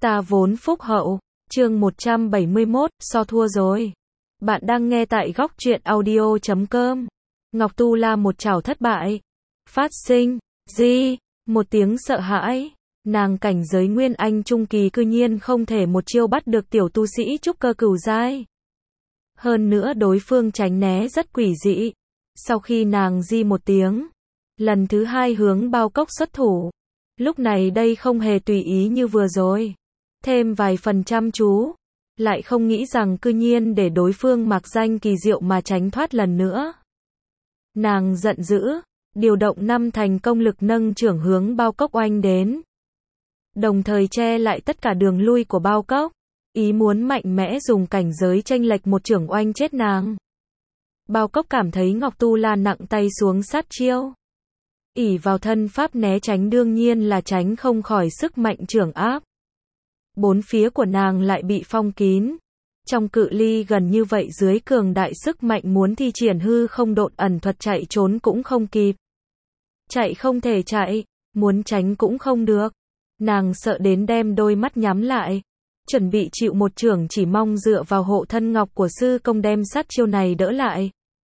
Ta vốn phúc hậu. Chương 171, so thua rồi. Bạn đang nghe tại góc truyện audio.com. Ngọc Tu La một chảo thất bại. Phát sinh. Gì? Một tiếng sợ hãi. Nàng cảnh giới Nguyên Anh trung kỳ cư nhiên không thể một chiêu bắt được tiểu tu sĩ trúc cơ cửu giai. Hơn nữa đối phương tránh né rất quỷ dị. Sau khi nàng di một tiếng, lần thứ hai hướng Bao Cốc xuất thủ. Lúc này đây không hề tùy ý như vừa rồi. Thêm vài phần chăm chú. Lại không nghĩ rằng cư nhiên để đối phương mặc danh kỳ diệu mà tránh thoát lần nữa. Nàng giận dữ, điều động 5 thành công lực nâng chưởng hướng Bao Cốc oanh đến. Đồng thời che lại tất cả đường lui của Bao Cốc. Ý muốn mạnh mẽ dùng cảnh giới chênh lệch một chưởng oanh chết nàng. Bao Cốc cảm thấy Ngọc Tu La nặng tay xuống sát chiêu. Ỷ vào thân pháp né tránh đương nhiên là tránh không khỏi sức mạnh chưởng áp. Bốn phía của nàng lại bị phong kín. Trong cự ly gần như vậy dưới cường đại sức mạnh muốn thi triển hư không độn ẩn thuật chạy trốn cũng không kịp. Chạy không thể chạy, muốn tránh cũng không được. Nàng sợ đến đem đôi mắt nhắm lại. Chuẩn bị chịu một chưởng chỉ mong dựa vào hộ thân ngọc của sư công đem sát chiêu này đỡ lại.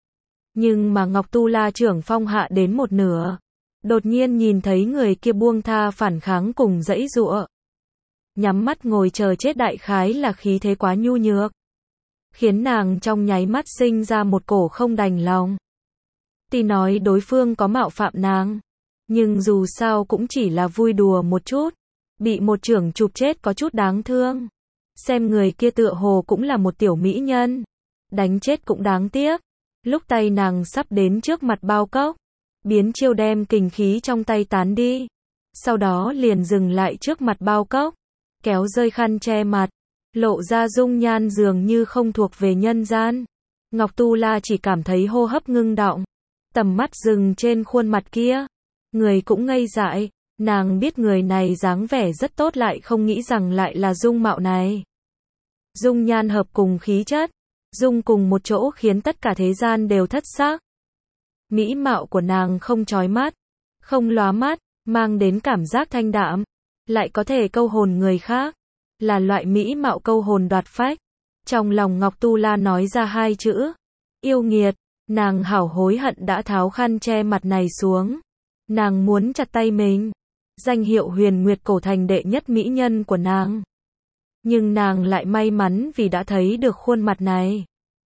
Nhưng mà Ngọc Tu La chưởng phong hạ đến một nửa. Đột nhiên nhìn thấy người kia buông tha phản kháng cùng giãy giụa. Nhắm mắt ngồi chờ chết đại khái là khí thế quá nhu nhược. Khiến nàng trong nháy mắt sinh ra một cổ không đành lòng. Tuy nói đối phương có mạo phạm nàng. Nhưng dù sao cũng chỉ là vui đùa một chút. Bị một chưởng chụp chết có chút đáng thương. Xem người kia tựa hồ cũng là một tiểu mỹ nhân. Đánh chết cũng đáng tiếc. Lúc tay nàng sắp đến trước mặt Bao Cốc. Biến chiêu đem kình khí trong tay tán đi. Sau đó liền dừng lại trước mặt Bao Cốc. Kéo rơi khăn che mặt. Lộ ra dung nhan dường như không thuộc về nhân gian. Ngọc Tu La chỉ cảm thấy hô hấp ngưng đọng. Tầm mắt dừng trên khuôn mặt kia. Người cũng ngây dại. Nàng biết người này dáng vẻ rất tốt lại không nghĩ rằng lại là dung mạo này. Dung nhan hợp cùng khí chất. Dung cùng một chỗ khiến tất cả thế gian đều thất sắc. Mỹ mạo của nàng không chói mắt. Không lóa mắt. Mang đến cảm giác thanh đạm. Lại có thể câu hồn người khác. Là loại mỹ mạo câu hồn đoạt phách. Trong lòng Ngọc Tu La nói ra hai chữ. Yêu nghiệt. Nàng hảo hối hận đã tháo khăn che mặt này xuống. Nàng muốn chặt tay mình. Danh hiệu Huyền Nguyệt Cổ Thành đệ nhất mỹ nhân của nàng. Nhưng nàng lại may mắn vì đã thấy được khuôn mặt này.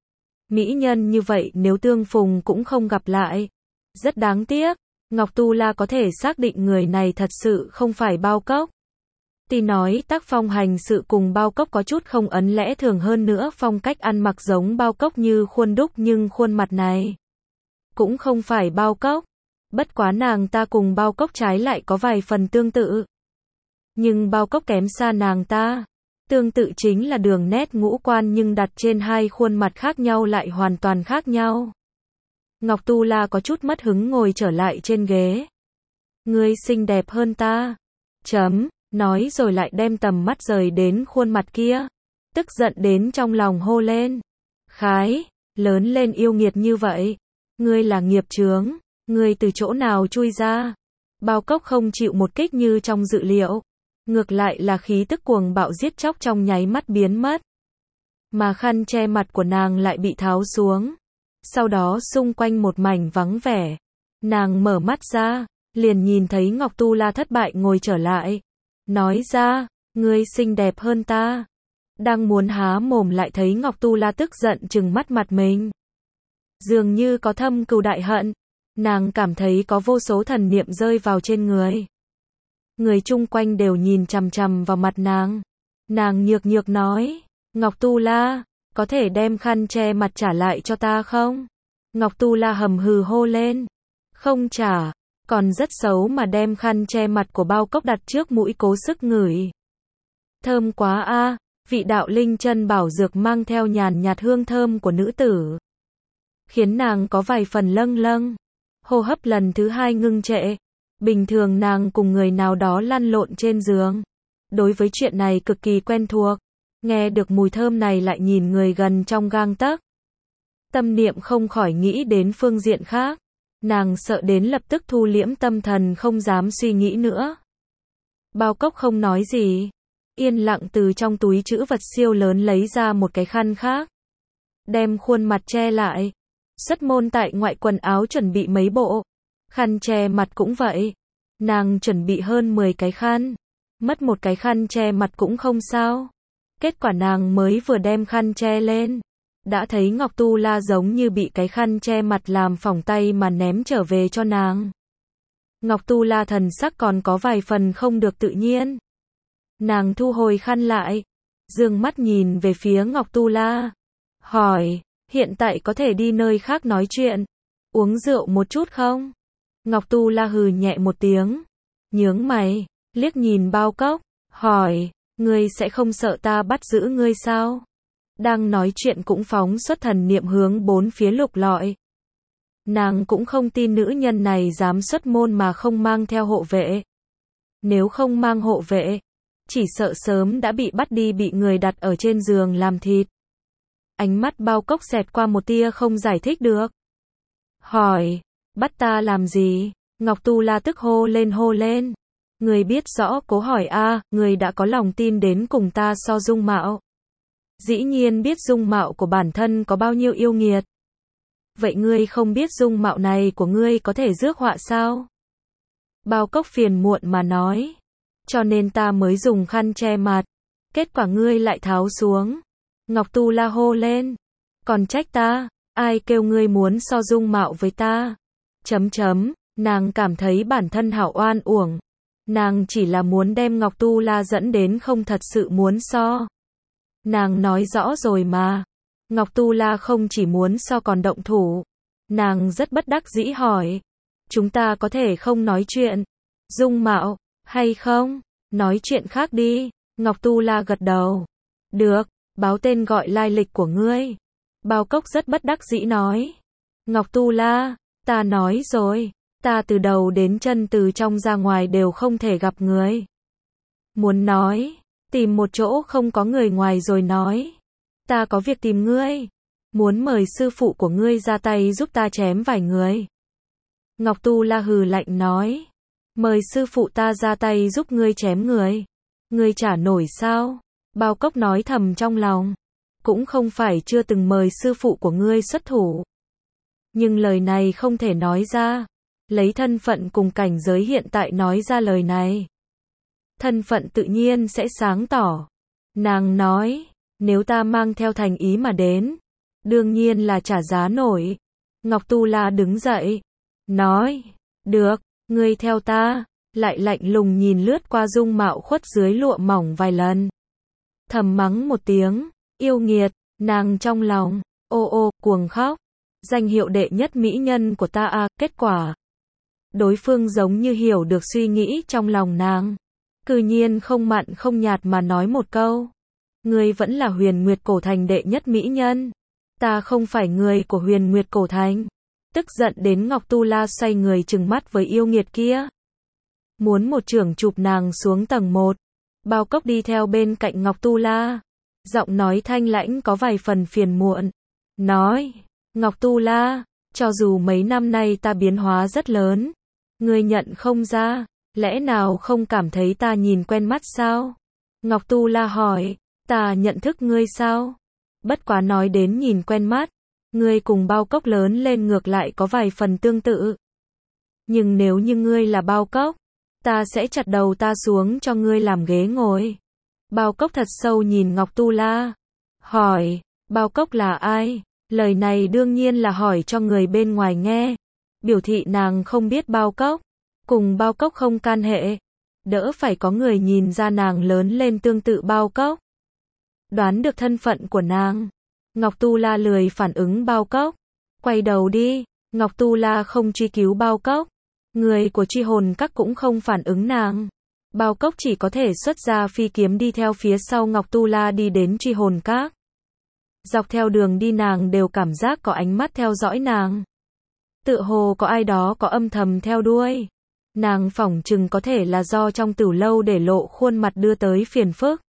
Mỹ nhân như vậy nếu tương phùng cũng không gặp lại. Rất đáng tiếc. Ngọc Tu La có thể xác định người này thật sự không phải Bao Cốc. Tuy nói tác phong hành sự cùng Bao Cốc có chút không ấn lẽ thường hơn nữa phong cách ăn mặc giống Bao Cốc như khuôn đúc nhưng khuôn mặt này cũng không phải Bao Cốc. Bất quá nàng ta cùng Bao Cốc trái lại có vài phần tương tự. Nhưng Bao Cốc kém xa nàng ta. Tương tự chính là đường nét ngũ quan nhưng đặt trên hai khuôn mặt khác nhau lại hoàn toàn khác nhau. Ngọc Tu La có chút mất hứng ngồi trở lại trên ghế. Ngươi xinh đẹp hơn ta. Nói rồi lại đem tầm mắt rời đến khuôn mặt kia. Tức giận đến trong lòng hô lên. Khái, lớn lên yêu nghiệt như vậy. Ngươi là nghiệp chướng. Ngươi từ chỗ nào chui ra? Bao Cốc không chịu một kích như trong dự liệu. Ngược lại là khí tức cuồng bạo giết chóc trong nháy mắt biến mất. Mà khăn che mặt của nàng lại bị tháo xuống. Sau đó xung quanh một mảnh vắng vẻ. Nàng mở mắt ra, liền nhìn thấy Ngọc Tu La thất bại ngồi trở lại. Nói ra, ngươi xinh đẹp hơn ta. Đang muốn há mồm lại thấy Ngọc Tu La tức giận trừng mắt mặt mình. Dường như có thâm cừu đại hận. Nàng cảm thấy có vô số thần niệm rơi vào trên người. Người chung quanh đều nhìn chằm chằm vào mặt nàng. Nàng nhược nhược nói, Ngọc Tu La, có thể đem khăn che mặt trả lại cho ta không? Ngọc Tu La hầm hừ hô lên. Không trả, còn rất xấu mà đem khăn che mặt của Bao Cốc đặt trước mũi cố sức ngửi. Thơm quá a, vị đạo linh chân bảo dược mang theo nhàn nhạt hương thơm của nữ tử. Khiến nàng có vài phần lâng lâng. Hô hấp lần thứ hai ngưng trệ. Bình thường nàng cùng người nào đó lăn lộn trên giường. Đối với chuyện này cực kỳ quen thuộc. Nghe được mùi thơm này lại nhìn người gần trong gang tấc. Tâm niệm không khỏi nghĩ đến phương diện khác. Nàng sợ đến lập tức thu liễm tâm thần không dám suy nghĩ nữa. Bao Cốc không nói gì. yên lặng từ trong túi trữ vật siêu lớn lấy ra một cái khăn khác. Đem khuôn mặt che lại. Xuất môn tại ngoại quần áo chuẩn bị mấy bộ. Khăn che mặt cũng vậy. Nàng chuẩn bị hơn 10 cái khăn. Mất một cái khăn che mặt cũng không sao. Kết quả nàng mới vừa đem khăn che lên. Đã thấy Ngọc Tu La giống như bị cái khăn che mặt làm phỏng tay mà ném trở về cho nàng. Ngọc Tu La thần sắc còn có vài phần không được tự nhiên. Nàng thu hồi khăn lại. Dương mắt nhìn về phía Ngọc Tu La. Hỏi, hiện tại có thể đi nơi khác nói chuyện. Uống rượu một chút không? Ngọc Tu La hừ nhẹ một tiếng. Nhướng mày, liếc nhìn Bao Cốc. Hỏi, ngươi sẽ không sợ ta bắt giữ ngươi sao? Đang nói chuyện cũng phóng xuất thần niệm hướng bốn phía lục lọi. Nàng cũng không tin nữ nhân này dám xuất môn mà không mang theo hộ vệ. Nếu không mang hộ vệ, chỉ sợ sớm đã bị bắt đi bị người đặt ở trên giường làm thịt. Ánh mắt Bao Cốc xẹt qua một tia không giải thích được. Hỏi, bắt ta làm gì? Ngọc Tu La tức hô lên. Người biết rõ cố hỏi a, người đã có lòng tin đến cùng ta so dung mạo. Dĩ nhiên biết dung mạo của bản thân có bao nhiêu yêu nghiệt. Vậy ngươi không biết dung mạo này của ngươi có thể rước họa sao? Bao Cốc phiền muộn mà nói. Cho nên ta mới dùng khăn che mặt. Kết quả ngươi lại tháo xuống. Ngọc Tu La hô lên. Còn trách ta, ai kêu ngươi muốn so dung mạo với ta? Nàng cảm thấy bản thân hảo oan uổng. Nàng chỉ là muốn đem Ngọc Tu La dẫn đến không thật sự muốn so. Nàng nói rõ rồi mà. Ngọc Tu La không chỉ muốn so còn động thủ. Nàng rất bất đắc dĩ hỏi. Chúng ta có thể không nói chuyện dung mạo, hay không? Nói chuyện khác đi. Ngọc Tu La gật đầu. Được, báo tên gọi lai lịch của ngươi. Bao Cốc rất bất đắc dĩ nói. Ngọc Tu La, ta nói rồi. Ta từ đầu đến chân từ trong ra ngoài đều không thể gặp người. Muốn nói, tìm một chỗ không có người ngoài rồi nói. Ta có việc tìm ngươi. Muốn mời sư phụ của ngươi ra tay giúp ta chém vài người. Ngọc Tu La hừ lạnh nói. Mời sư phụ ta ra tay giúp ngươi chém người. Ngươi trả nổi sao? Bao Cốc nói thầm trong lòng. Cũng không phải chưa từng mời sư phụ của ngươi xuất thủ. Nhưng lời này không thể nói ra. Lấy thân phận cùng cảnh giới hiện tại nói ra lời này. Thân phận tự nhiên sẽ sáng tỏ. Nàng nói, nếu ta mang theo thành ý mà đến, đương nhiên là trả giá nổi. Ngọc Tu La đứng dậy, nói, được, ngươi theo ta, lại lạnh lùng nhìn lướt qua dung mạo khuất dưới lụa mỏng vài lần. Thầm mắng một tiếng, yêu nghiệt, nàng trong lòng, ô cuồng khóc. Danh hiệu đệ nhất mỹ nhân của ta a, kết quả. Đối phương giống như hiểu được suy nghĩ trong lòng nàng. Cư nhiên không mặn không nhạt mà nói một câu. Ngươi vẫn là Huyền Nguyệt Cổ Thành đệ nhất mỹ nhân. Ta không phải người của Huyền Nguyệt Cổ Thành. Tức giận đến Ngọc Tu La xoay người trừng mắt với yêu nghiệt kia. Muốn một chưởng chụp nàng xuống tầng 1. Bao Cốc đi theo bên cạnh Ngọc Tu La. Giọng nói thanh lãnh có vài phần phiền muộn. Nói, Ngọc Tu La, cho dù mấy năm nay ta biến hóa rất lớn. Ngươi nhận không ra, lẽ nào không cảm thấy ta nhìn quen mắt sao? Ngọc Tu La hỏi, ta nhận thức ngươi sao? Bất quá nói đến nhìn quen mắt, ngươi cùng Bao Cốc lớn lên ngược lại có vài phần tương tự. Nhưng nếu như ngươi là Bao Cốc, ta sẽ chặt đầu ta xuống cho ngươi làm ghế ngồi. Bao Cốc thật sâu nhìn Ngọc Tu La, hỏi, Bao Cốc là ai? Lời này đương nhiên là hỏi cho người bên ngoài nghe. Biểu thị nàng không biết Bao Cốc, cùng Bao Cốc không can hệ. Đỡ phải có người nhìn ra nàng lớn lên tương tự Bao Cốc. Đoán được thân phận của nàng. Ngọc Tu La lười phản ứng Bao Cốc. Quay đầu đi. Ngọc Tu La không truy cứu Bao Cốc. Người của Truy Hồn Các cũng không phản ứng nàng. Bao Cốc chỉ có thể xuất ra phi kiếm đi theo phía sau Ngọc Tu La đi đến Truy Hồn Các. Dọc theo đường đi nàng đều cảm giác có ánh mắt theo dõi nàng. Tựa hồ có ai đó có âm thầm theo đuôi. Nàng phỏng chừng có thể là do trong tửu lâu để lộ khuôn mặt đưa tới phiền phức.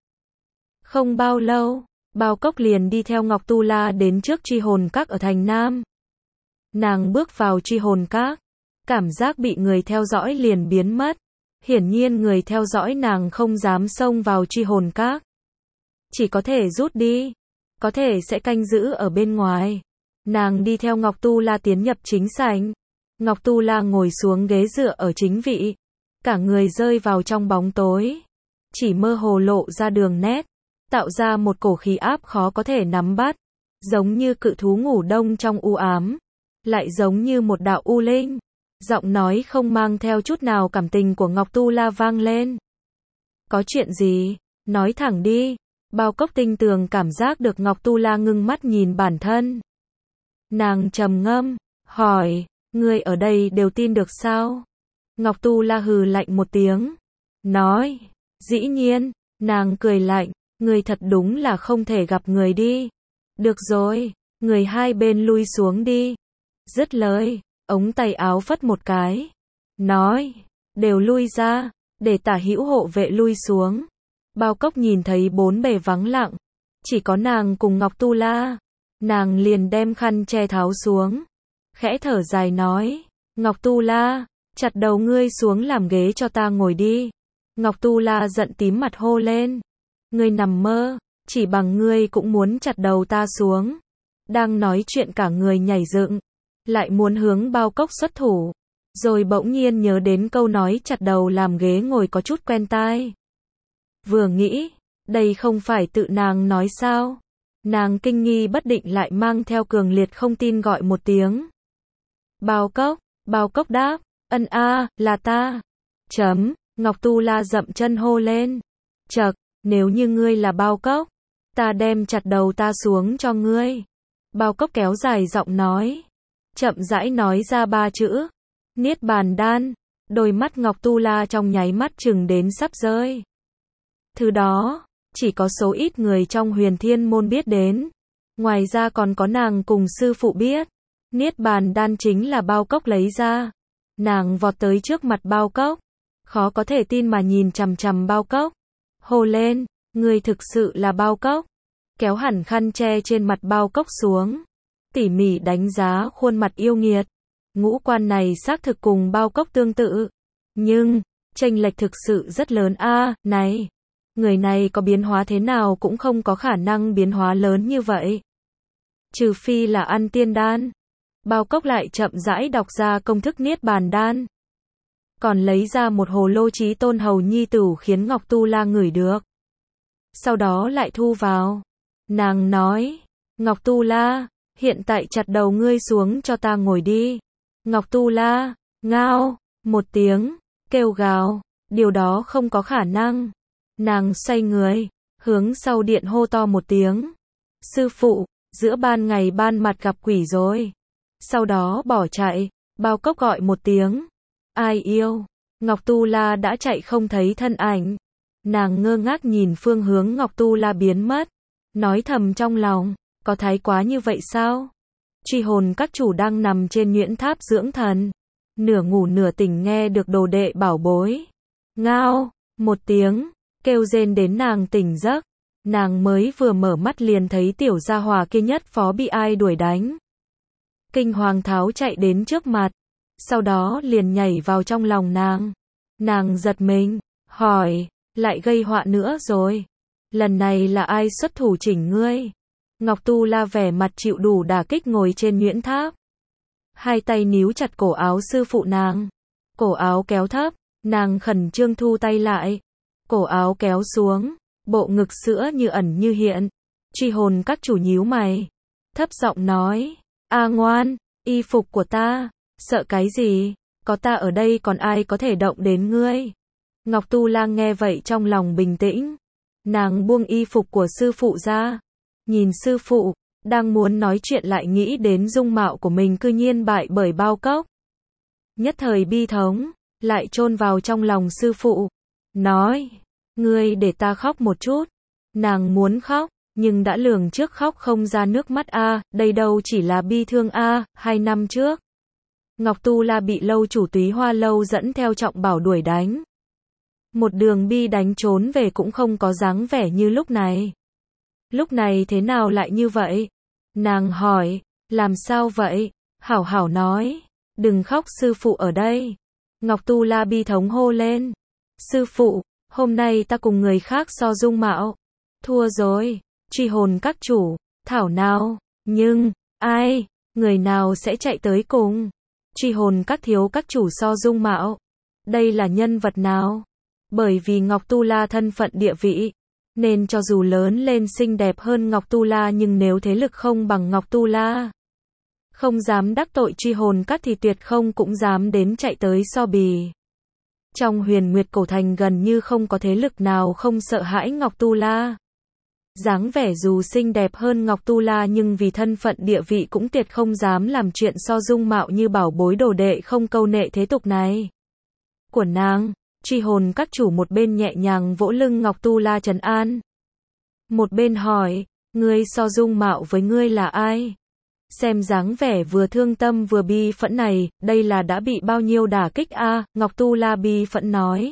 Không bao lâu, Bao Cốc liền đi theo Ngọc Tu La đến trước Truy Hồn Các ở thành Nam. Nàng bước vào Truy Hồn Các, cảm giác bị người theo dõi liền biến mất. Hiển nhiên người theo dõi nàng không dám xông vào truy hồn các. Chỉ có thể rút đi. Có thể sẽ canh giữ ở bên ngoài. Nàng đi theo Ngọc Tu La tiến nhập chính sảnh. Ngọc Tu La ngồi xuống ghế dựa ở chính vị. Cả người rơi vào trong bóng tối. Chỉ mơ hồ lộ ra đường nét. Tạo ra một cổ khí áp khó có thể nắm bắt. Giống như cự thú ngủ đông trong u ám. Lại giống như một đạo u linh. Giọng nói không mang theo chút nào cảm tình của Ngọc Tu La vang lên. Có chuyện gì? Nói thẳng đi. Bao Cốc tinh tường cảm giác được Ngọc Tu La ngưng mắt nhìn bản thân. Nàng trầm ngâm, hỏi, ngươi ở đây đều tin được sao? Ngọc Tu La hừ lạnh một tiếng. Nói, dĩ nhiên, nàng cười lạnh, ngươi thật đúng là không thể gặp người đi. Được rồi, người hai bên lui xuống đi. Dứt lời, ống tay áo phất một cái. Nói, đều lui ra, để Tả Hữu hộ vệ lui xuống. Bao Cốc nhìn thấy bốn bề vắng lặng. Chỉ có nàng cùng Ngọc Tu La. Nàng liền đem khăn che tháo xuống. Khẽ thở dài nói, Ngọc Tu La, chặt đầu ngươi xuống làm ghế cho ta ngồi đi. Ngọc Tu La giận tím mặt hô lên. Ngươi nằm mơ, chỉ bằng ngươi cũng muốn chặt đầu ta xuống. Đang nói chuyện cả người nhảy dựng. Lại muốn hướng Bao Cốc xuất thủ. Rồi bỗng nhiên nhớ đến câu nói chặt đầu làm ghế ngồi có chút quen tai. Vừa nghĩ, đây không phải tự nàng nói sao? Nàng kinh nghi bất định lại mang theo cường liệt không tin gọi một tiếng. Bao Cốc đáp, ân a, là ta. Chấm, Ngọc Tu La dậm chân hô lên. Chậc, nếu như ngươi là Bao Cốc, ta đem chặt đầu ta xuống cho ngươi. Bao Cốc kéo dài giọng nói. Chậm rãi nói ra ba chữ. Niết bàn đan. Đôi mắt Ngọc Tu La trong nháy mắt chừng đến sắp rơi. Thứ đó, chỉ có số ít người trong Huyền Thiên môn biết đến. Ngoài ra còn có nàng cùng sư phụ biết. Niết bàn đan chính là Bao Cốc lấy ra. Nàng vọt tới trước mặt Bao Cốc. Khó có thể tin mà nhìn chằm chằm Bao Cốc. Hô lên, ngươi thực sự là Bao Cốc. Kéo hẳn khăn che trên mặt Bao Cốc xuống. Tỉ mỉ đánh giá khuôn mặt yêu nghiệt. Ngũ quan này xác thực cùng Bao Cốc tương tự. Nhưng, chênh lệch thực sự rất lớn a, này. Người này có biến hóa thế nào cũng không có khả năng biến hóa lớn như vậy. Trừ phi là ăn tiên đan. Bao Cốc lại chậm rãi đọc ra công thức Niết bàn đan. Còn lấy ra một hồ lô Chí Tôn hầu nhi tử khiến Ngọc Tu La ngửi được. Sau đó lại thu vào. Nàng nói, Ngọc Tu La, hiện tại chặt đầu ngươi xuống cho ta ngồi đi. Ngọc Tu La, ngao, một tiếng, kêu gào, điều đó không có khả năng. Nàng xoay người, hướng sau điện hô to một tiếng. Sư phụ, giữa ban ngày ban mặt gặp quỷ rồi. Sau đó bỏ chạy, Bao Cốc gọi một tiếng. Ai yêu? Ngọc Tu La đã chạy không thấy thân ảnh. Nàng ngơ ngác nhìn phương hướng Ngọc Tu La biến mất. Nói thầm trong lòng, có thái quá như vậy sao? Truy hồn các chủ đang nằm trên nhuyễn tháp dưỡng thần. Nửa ngủ nửa tỉnh nghe được đồ đệ bảo bối. Ngao, một tiếng. Kêu rên đến nàng tỉnh giấc. Nàng mới vừa mở mắt liền thấy tiểu gia hỏa kia nhất phó bị ai đuổi đánh. Kinh hoàng tháo chạy đến trước mặt. Sau đó liền nhảy vào trong lòng nàng. Nàng giật mình, hỏi, lại gây họa nữa rồi. Lần này là ai xuất thủ chỉnh ngươi? Ngọc Tu La vẻ mặt chịu đủ đả kích ngồi trên nhuyễn tháp. Hai tay níu chặt cổ áo sư phụ nàng. Cổ áo kéo thấp, nàng khẩn trương thu tay lại. Cổ áo kéo xuống, bộ ngực sữa như ẩn như hiện. Truy hồn các chủ nhíu mày. Thấp giọng nói, a ngoan, y phục của ta, sợ cái gì, có ta ở đây còn ai có thể động đến ngươi. Ngọc Tu La nghe vậy trong lòng bình tĩnh. Nàng buông y phục của sư phụ ra. Nhìn sư phụ, đang muốn nói chuyện lại nghĩ đến dung mạo của mình cư nhiên bại bởi Bao Cốc. Nhất thời bi thống, lại chôn vào trong lòng sư phụ. Nói, ngươi để ta khóc một chút. Nàng muốn khóc, nhưng đã lường trước khóc không ra nước mắt a, đây đâu chỉ là bi thương a, 2 năm trước. Ngọc Tu La bị lâu chủ Túy Hoa lâu dẫn theo Trọng Bảo đuổi đánh. Một đường bi đánh trốn về cũng không có dáng vẻ như lúc này. Lúc này thế nào lại như vậy? Nàng hỏi, làm sao vậy? Hảo hảo nói, đừng khóc sư phụ ở đây. Ngọc Tu La bi thống hô lên. Sư phụ, hôm nay ta cùng người khác so dung mạo. Thua rồi. Truy hồn các chủ, thảo nào, nhưng, ai, người nào sẽ chạy tới cùng? Truy hồn các thiếu các chủ so dung mạo. Đây là nhân vật nào? Bởi vì Ngọc Tu La thân phận địa vị, nên cho dù lớn lên xinh đẹp hơn Ngọc Tu La nhưng nếu thế lực không bằng Ngọc Tu La, không dám đắc tội truy hồn các thì tuyệt không cũng dám đến chạy tới so bì. Trong Huyền Nguyệt Cổ Thành gần như không có thế lực nào không sợ hãi Ngọc Tu La. Dáng vẻ dù xinh đẹp hơn Ngọc Tu La nhưng vì thân phận địa vị cũng tuyệt không dám làm chuyện so dung mạo như bảo bối đồ đệ không câu nệ thế tục này của nàng. Truy hồn các chủ một bên nhẹ nhàng vỗ lưng Ngọc Tu La trấn an, một bên hỏi, ngươi so dung mạo với ngươi là ai? Xem dáng vẻ vừa thương tâm vừa bi phẫn này, đây là đã bị bao nhiêu đả kích a? Ngọc Tu La bi phẫn nói.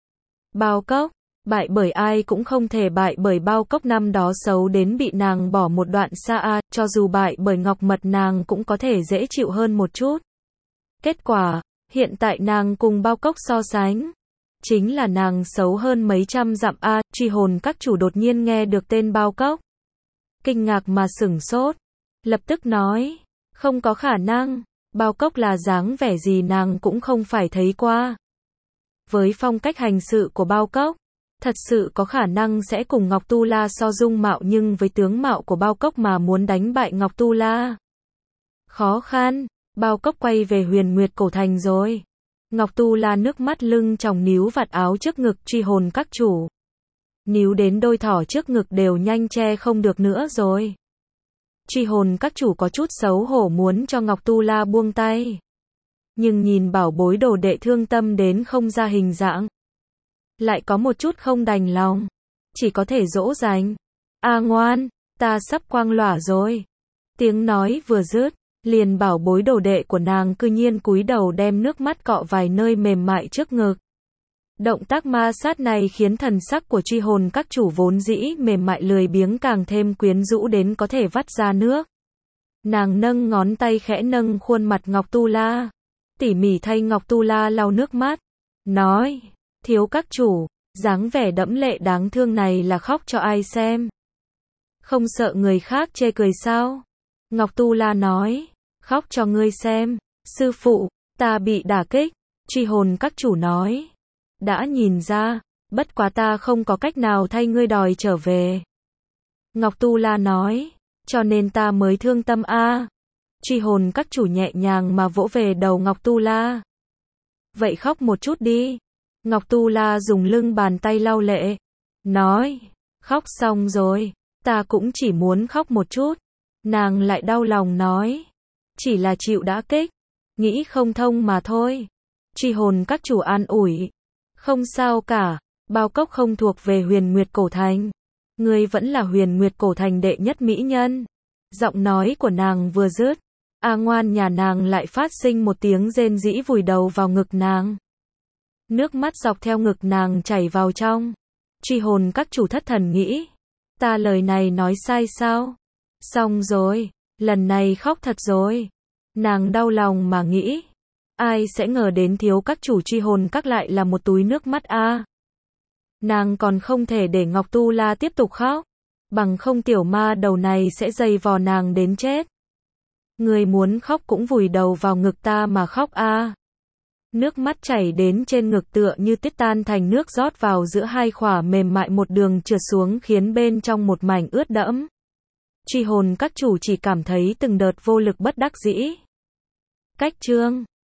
Bao Cốc, bại bởi ai cũng không thể bại bởi Bao Cốc năm đó xấu đến bị nàng bỏ một đoạn xa a, cho dù bại bởi Ngọc Mật nàng cũng có thể dễ chịu hơn một chút. Kết quả, hiện tại nàng cùng Bao Cốc so sánh, chính là nàng xấu hơn mấy trăm dặm a. Truy hồn các chủ đột nhiên nghe được tên Bao Cốc, kinh ngạc mà sửng sốt, lập tức nói, không có khả năng, Bao Cốc là dáng vẻ gì nàng cũng không phải thấy qua. Với phong cách hành sự của Bao Cốc, thật sự có khả năng sẽ cùng Ngọc Tu La so dung mạo nhưng với tướng mạo của Bao Cốc mà muốn đánh bại Ngọc Tu La, khó khăn. Bao Cốc quay về Huyền Nguyệt Cổ Thành rồi. Ngọc Tu La nước mắt lưng tròng níu vạt áo trước ngực truy hồn các chủ. Níu đến đôi thỏ trước ngực đều nhanh che không được nữa rồi. Truy hồn các chủ có chút xấu hổ muốn cho Ngọc Tu La buông tay. Nhưng nhìn bảo bối đồ đệ thương tâm đến không ra hình dạng, lại có một chút không đành lòng. Chỉ có thể dỗ dành. A ngoan, ta sắp quang lỏa rồi. Tiếng nói vừa dứt, liền bảo bối đồ đệ của nàng cư nhiên cúi đầu đem nước mắt cọ vài nơi mềm mại trước ngực. Động tác ma sát này khiến thần sắc của truy hồn các chủ vốn dĩ mềm mại lười biếng càng thêm quyến rũ đến có thể vắt ra nước. Nàng nâng ngón tay khẽ nâng khuôn mặt Ngọc Tu La, tỉ mỉ thay Ngọc Tu La lau nước mắt, nói, thiếu các chủ, dáng vẻ đẫm lệ đáng thương này là khóc cho ai xem? Không sợ người khác chê cười sao? Ngọc Tu La nói, khóc cho ngươi xem. Sư phụ, ta bị đả kích. Truy hồn các chủ nói, đã nhìn ra, bất quá ta không có cách nào thay ngươi đòi trở về. Ngọc Tu La nói, cho nên ta mới thương tâm a. Truy hồn các chủ nhẹ nhàng mà vỗ về đầu Ngọc Tu La. Vậy khóc một chút đi. Ngọc Tu La dùng lưng bàn tay lau lệ, nói, khóc xong rồi, ta cũng chỉ muốn khóc một chút. Nàng lại đau lòng nói, chỉ là chịu đả kích, nghĩ không thông mà thôi. Truy hồn các chủ an ủi, không sao cả, Bao Cốc không thuộc về Huyền Nguyệt Cổ Thành. Ngươi vẫn là Huyền Nguyệt Cổ Thành đệ nhất mỹ nhân. Giọng nói của nàng vừa dứt, A ngoan nhà nàng lại phát sinh một tiếng rên rỉ vùi đầu vào ngực nàng. Nước mắt dọc theo ngực nàng chảy vào trong. Truy hồn các chủ thất thần nghĩ, ta lời này nói sai sao? Xong rồi, lần này khóc thật rồi. Nàng đau lòng mà nghĩ, ai sẽ ngờ đến thiếu các chủ truy hồn các lại là một túi nước mắt a. Nàng còn không thể để Ngọc Tu La tiếp tục khóc, bằng không tiểu ma đầu này sẽ giày vò nàng đến chết. Người muốn khóc cũng vùi đầu vào ngực ta mà khóc a. Nước mắt chảy đến trên ngực tựa như tiết tan thành nước rót vào giữa hai khỏa mềm mại một đường trượt xuống khiến bên trong một mảnh ướt đẫm. Truy hồn các chủ chỉ cảm thấy từng đợt vô lực bất đắc dĩ. Cách chương